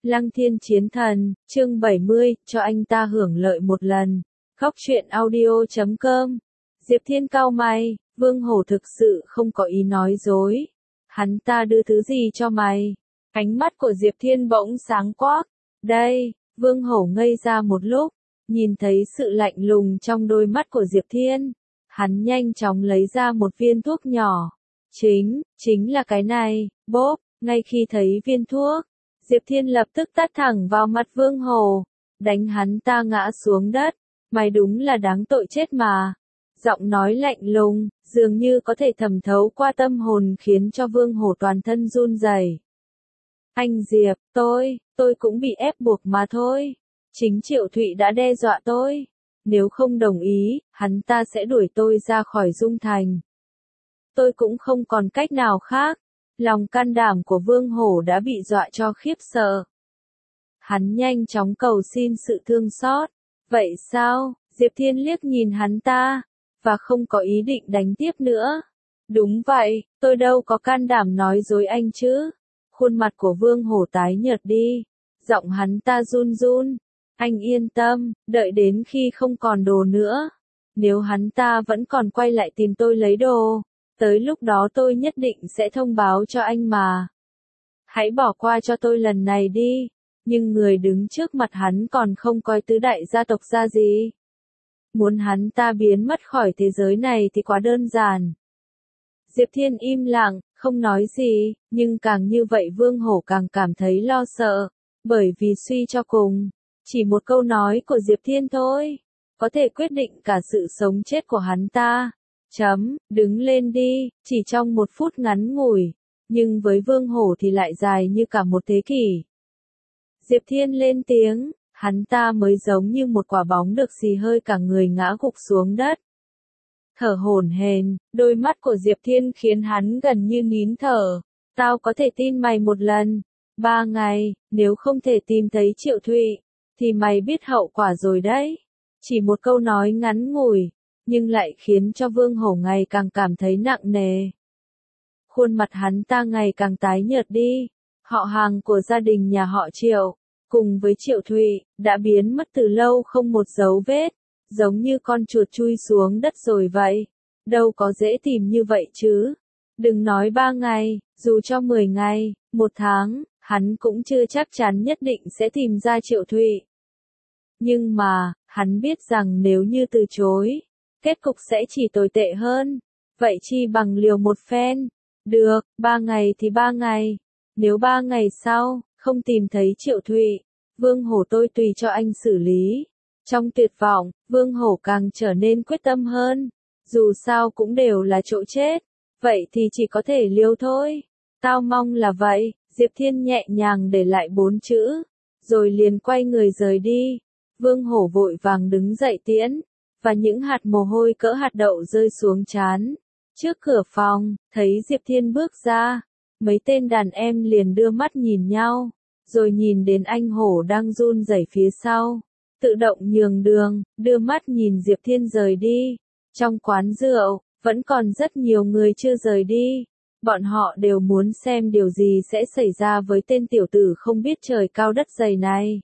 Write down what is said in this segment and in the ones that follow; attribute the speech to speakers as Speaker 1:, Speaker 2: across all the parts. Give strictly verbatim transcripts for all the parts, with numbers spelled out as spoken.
Speaker 1: Lăng Thiên Chiến Thần, chương bảy mươi, cho anh ta hưởng lợi một lần. Góc truyện audio chấm com. Diệp Thiên cau mày, Vương Hổ thực sự không có ý nói dối. Hắn ta đưa thứ gì cho mày? Ánh mắt của Diệp Thiên bỗng sáng quắc. Đây, Vương Hổ ngây ra một lúc, nhìn thấy sự lạnh lùng trong đôi mắt của Diệp Thiên. Hắn nhanh chóng lấy ra một viên thuốc nhỏ. Chính, chính là cái này, bốp, ngay khi thấy viên thuốc. Diệp Thiên lập tức tát thẳng vào mặt Vương Hổ, đánh hắn ta ngã xuống đất. Mày đúng là đáng tội chết mà. Giọng nói lạnh lùng, dường như có thể thẩm thấu qua tâm hồn khiến cho Vương Hổ toàn thân run rẩy. Anh Diệp, tôi, tôi cũng bị ép buộc mà thôi. Chính Triệu Thụy đã đe dọa tôi. Nếu không đồng ý, hắn ta sẽ đuổi tôi ra khỏi Dung Thành. Tôi cũng không còn cách nào khác. Lòng can đảm của Vương Hổ đã bị dọa cho khiếp sợ. Hắn nhanh chóng cầu xin sự thương xót. Vậy sao? Diệp Thiên liếc nhìn hắn ta, và không có ý định đánh tiếp nữa. Đúng vậy, tôi đâu có can đảm nói dối anh chứ. Khuôn mặt của Vương Hổ tái nhợt đi. Giọng hắn ta run run. Anh yên tâm, đợi đến khi không còn đồ nữa. Nếu hắn ta vẫn còn quay lại tìm tôi lấy đồ, tới lúc đó tôi nhất định sẽ thông báo cho anh mà. Hãy bỏ qua cho tôi lần này đi. Nhưng người đứng trước mặt hắn còn không coi tứ đại gia tộc ra gì. Muốn hắn ta biến mất khỏi thế giới này thì quá đơn giản. Diệp Thiên im lặng, không nói gì, nhưng càng như vậy Vương Hổ càng cảm thấy lo sợ. Bởi vì suy cho cùng, chỉ một câu nói của Diệp Thiên thôi, có thể quyết định cả sự sống chết của hắn ta. Chấm, đứng lên đi, chỉ trong một phút ngắn ngủi, nhưng với Vương Hổ thì lại dài như cả một thế kỷ. Diệp Thiên lên tiếng, hắn ta mới giống như một quả bóng được xì hơi cả người ngã gục xuống đất. Thở hổn hển, đôi mắt của Diệp Thiên khiến hắn gần như nín thở. Tao có thể tin mày một lần. Ba ngày, nếu không thể tìm thấy Triệu Thụy, thì mày biết hậu quả rồi đấy. Chỉ một câu nói ngắn ngủi, nhưng lại khiến cho Vương Hổ ngày càng cảm thấy nặng nề. Khuôn mặt hắn ta ngày càng tái nhợt đi. Họ hàng của gia đình nhà họ Triệu, cùng với Triệu Thụy, đã biến mất từ lâu không một dấu vết, giống như con chuột chui xuống đất rồi vậy. Đâu có dễ tìm như vậy chứ. Đừng nói ba ngày, dù cho mười ngày, một tháng, hắn cũng chưa chắc chắn nhất định sẽ tìm ra Triệu Thụy. Nhưng mà, hắn biết rằng nếu như từ chối, kết cục sẽ chỉ tồi tệ hơn. Vậy chi bằng liều một phen. Được, ba ngày thì ba ngày. Nếu ba ngày sau, không tìm thấy Triệu Thụy, Vương Hổ tôi tùy cho anh xử lý. Trong tuyệt vọng, Vương Hổ càng trở nên quyết tâm hơn. Dù sao cũng đều là chỗ chết. Vậy thì chỉ có thể liều thôi. Tao mong là vậy. Diệp Thiên nhẹ nhàng để lại bốn chữ, rồi liền quay người rời đi. Vương Hổ vội vàng đứng dậy tiễn, và những hạt mồ hôi cỡ hạt đậu rơi xuống trán. Trước cửa phòng, thấy Diệp Thiên bước ra, mấy tên đàn em liền đưa mắt nhìn nhau, rồi nhìn đến anh Hổ đang run rẩy phía sau, tự động nhường đường, đưa mắt nhìn Diệp Thiên rời đi. Trong quán rượu, vẫn còn rất nhiều người chưa rời đi. Bọn họ đều muốn xem điều gì sẽ xảy ra với tên tiểu tử không biết trời cao đất dày này.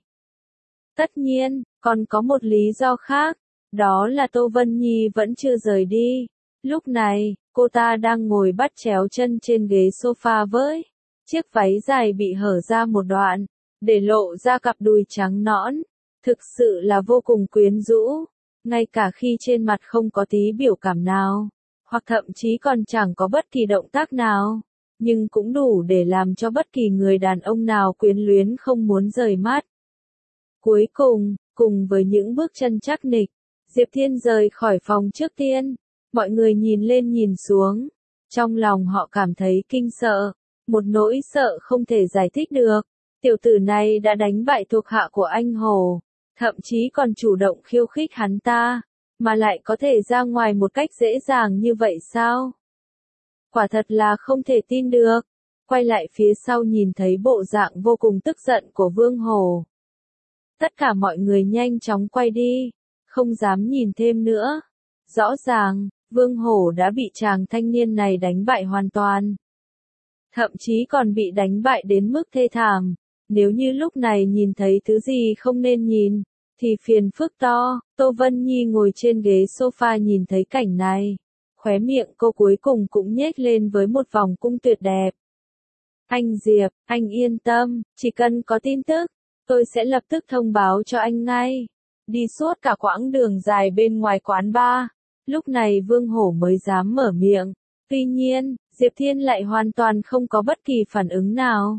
Speaker 1: Tất nhiên, còn có một lý do khác, đó là Tô Vân Nhi vẫn chưa rời đi. Lúc này, cô ta đang ngồi bắt chéo chân trên ghế sofa với chiếc váy dài bị hở ra một đoạn, để lộ ra cặp đùi trắng nõn. Thực sự là vô cùng quyến rũ, ngay cả khi trên mặt không có tí biểu cảm nào, hoặc thậm chí còn chẳng có bất kỳ động tác nào, nhưng cũng đủ để làm cho bất kỳ người đàn ông nào quyến luyến không muốn rời mắt. Cuối cùng, cùng với những bước chân chắc nịch, Diệp Thiên rời khỏi phòng trước tiên. Mọi người nhìn lên nhìn xuống, trong lòng họ cảm thấy kinh sợ, một nỗi sợ không thể giải thích được. Tiểu tử này đã đánh bại thuộc hạ của anh Hồ, thậm chí còn chủ động khiêu khích hắn ta, mà lại có thể ra ngoài một cách dễ dàng như vậy sao? Quả thật là không thể tin được. Quay lại phía sau nhìn thấy bộ dạng vô cùng tức giận của Vương Hổ. Tất cả mọi người nhanh chóng quay đi, không dám nhìn thêm nữa. Rõ ràng, Vương Hổ đã bị chàng thanh niên này đánh bại hoàn toàn. Thậm chí còn bị đánh bại đến mức thê thảm. Nếu như lúc này nhìn thấy thứ gì không nên nhìn, thì phiền phức to. Tô Vân Nhi ngồi trên ghế sofa nhìn thấy cảnh này. Khóe miệng cô cuối cùng cũng nhếch lên với một vòng cung tuyệt đẹp. Anh Diệp, anh yên tâm, chỉ cần có tin tức, tôi sẽ lập tức thông báo cho anh ngay. Đi suốt cả quãng đường dài bên ngoài quán bar, lúc này Vương Hổ mới dám mở miệng. Tuy nhiên, Diệp Thiên lại hoàn toàn không có bất kỳ phản ứng nào.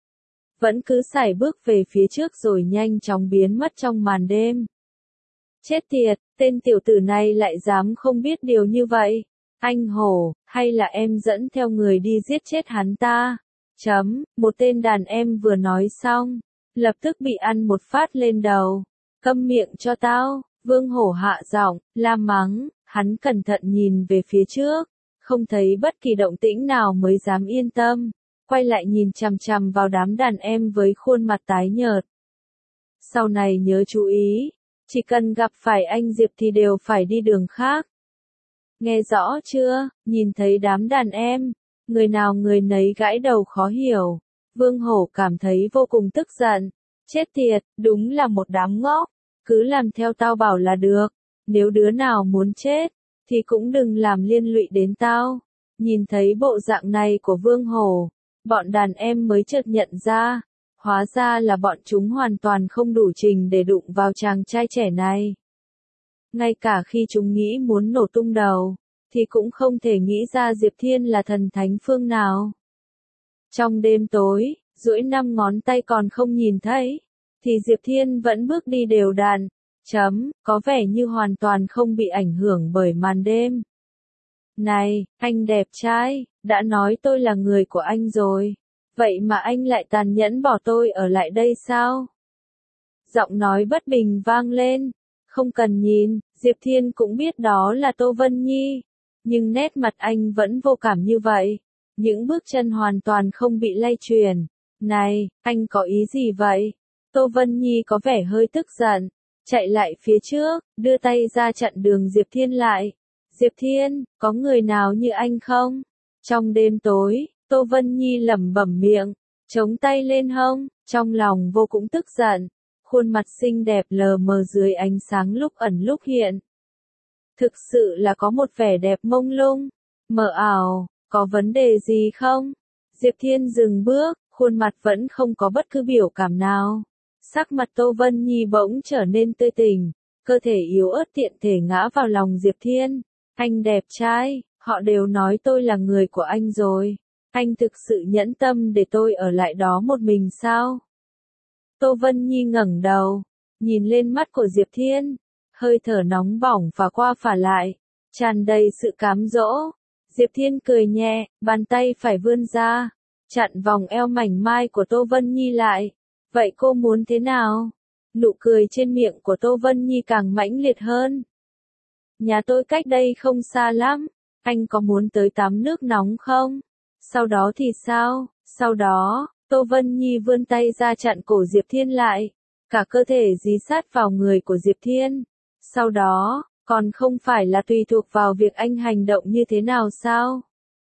Speaker 1: Vẫn cứ sải bước về phía trước rồi nhanh chóng biến mất trong màn đêm. Chết tiệt, tên tiểu tử này lại dám không biết điều như vậy. Anh Hổ, hay là em dẫn theo người đi giết chết hắn ta? Chấm, một tên đàn em vừa nói xong, lập tức bị ăn một phát lên đầu. Câm miệng cho tao, Vương Hổ hạ giọng, la mắng, hắn cẩn thận nhìn về phía trước, không thấy bất kỳ động tĩnh nào mới dám yên tâm, quay lại nhìn chằm chằm vào đám đàn em với khuôn mặt tái nhợt. Sau này nhớ chú ý, chỉ cần gặp phải anh Diệp thì đều phải đi đường khác. Nghe rõ chưa, nhìn thấy đám đàn em, người nào người nấy gãi đầu khó hiểu. Vương Hổ cảm thấy vô cùng tức giận. Chết tiệt, đúng là một đám ngốc. Cứ làm theo tao bảo là được. Nếu đứa nào muốn chết, thì cũng đừng làm liên lụy đến tao. Nhìn thấy bộ dạng này của Vương Hổ, bọn đàn em mới chợt nhận ra. Hóa ra là bọn chúng hoàn toàn không đủ trình để đụng vào chàng trai trẻ này. Ngay cả khi chúng nghĩ muốn nổ tung đầu, thì cũng không thể nghĩ ra Diệp Thiên là thần thánh phương nào. Trong đêm tối, duỗi năm ngón tay còn không nhìn thấy, thì Diệp Thiên vẫn bước đi đều đặn, chấm, có vẻ như hoàn toàn không bị ảnh hưởng bởi màn đêm. Này, anh đẹp trai, đã nói tôi là người của anh rồi, vậy mà anh lại tàn nhẫn bỏ tôi ở lại đây sao? Giọng nói bất bình vang lên, không cần nhìn, Diệp Thiên cũng biết đó là Tô Vân Nhi, nhưng nét mặt anh vẫn vô cảm như vậy, những bước chân hoàn toàn không bị lay chuyển. Này, anh có ý gì vậy? Tô Vân Nhi có vẻ hơi tức giận, chạy lại phía trước, đưa tay ra chặn đường Diệp Thiên lại. Diệp Thiên, có người nào như anh không? Trong đêm tối, Tô Vân Nhi lẩm bẩm miệng, chống tay lên hông, trong lòng vô cùng tức giận, khuôn mặt xinh đẹp lờ mờ dưới ánh sáng lúc ẩn lúc hiện. Thực sự là có một vẻ đẹp mông lung, mờ ảo, có vấn đề gì không? Diệp Thiên dừng bước, khuôn mặt vẫn không có bất cứ biểu cảm nào. Sắc mặt Tô Vân Nhi bỗng trở nên tươi tỉnh, cơ thể yếu ớt tiện thể ngã vào lòng Diệp Thiên. Anh đẹp trai, họ đều nói tôi là người của anh rồi. Anh thực sự nhẫn tâm để tôi ở lại đó một mình sao? Tô Vân Nhi ngẩng đầu, nhìn lên mắt của Diệp Thiên, hơi thở nóng bỏng phả qua phả lại, tràn đầy sự cám dỗ. Diệp Thiên cười nhẹ, bàn tay phải vươn ra, chặn vòng eo mảnh mai của Tô Vân Nhi lại. Vậy cô muốn thế nào? Nụ cười trên miệng của Tô Vân Nhi càng mãnh liệt hơn. Nhà tôi cách đây không xa lắm, anh có muốn tới tắm nước nóng không? Sau đó thì sao? Sau đó, Tô Vân Nhi vươn tay ra chặn cổ Diệp Thiên lại, cả cơ thể dí sát vào người của Diệp Thiên. Sau đó, còn không phải là tùy thuộc vào việc anh hành động như thế nào sao?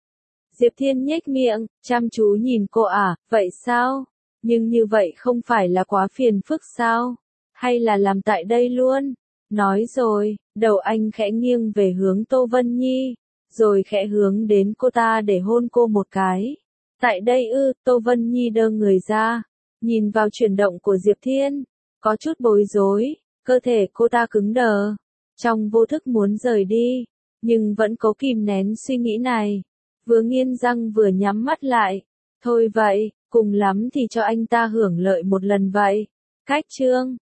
Speaker 1: Diệp Thiên nhếch miệng, chăm chú nhìn cô à, vậy sao? Nhưng như vậy không phải là quá phiền phức sao? Hay là làm tại đây luôn? Nói rồi, đầu anh khẽ nghiêng về hướng Tô Vân Nhi, rồi khẽ hướng đến cô ta để hôn cô một cái. Tại đây ư, Tô Vân Nhi đơ người ra, nhìn vào chuyển động của Diệp Thiên, có chút bối rối, cơ thể cô ta cứng đờ, trong vô thức muốn rời đi, nhưng vẫn cố kìm nén suy nghĩ này, vừa nghiến răng vừa nhắm mắt lại. Thôi vậy, cùng lắm thì cho anh ta hưởng lợi một lần vậy. Cách chương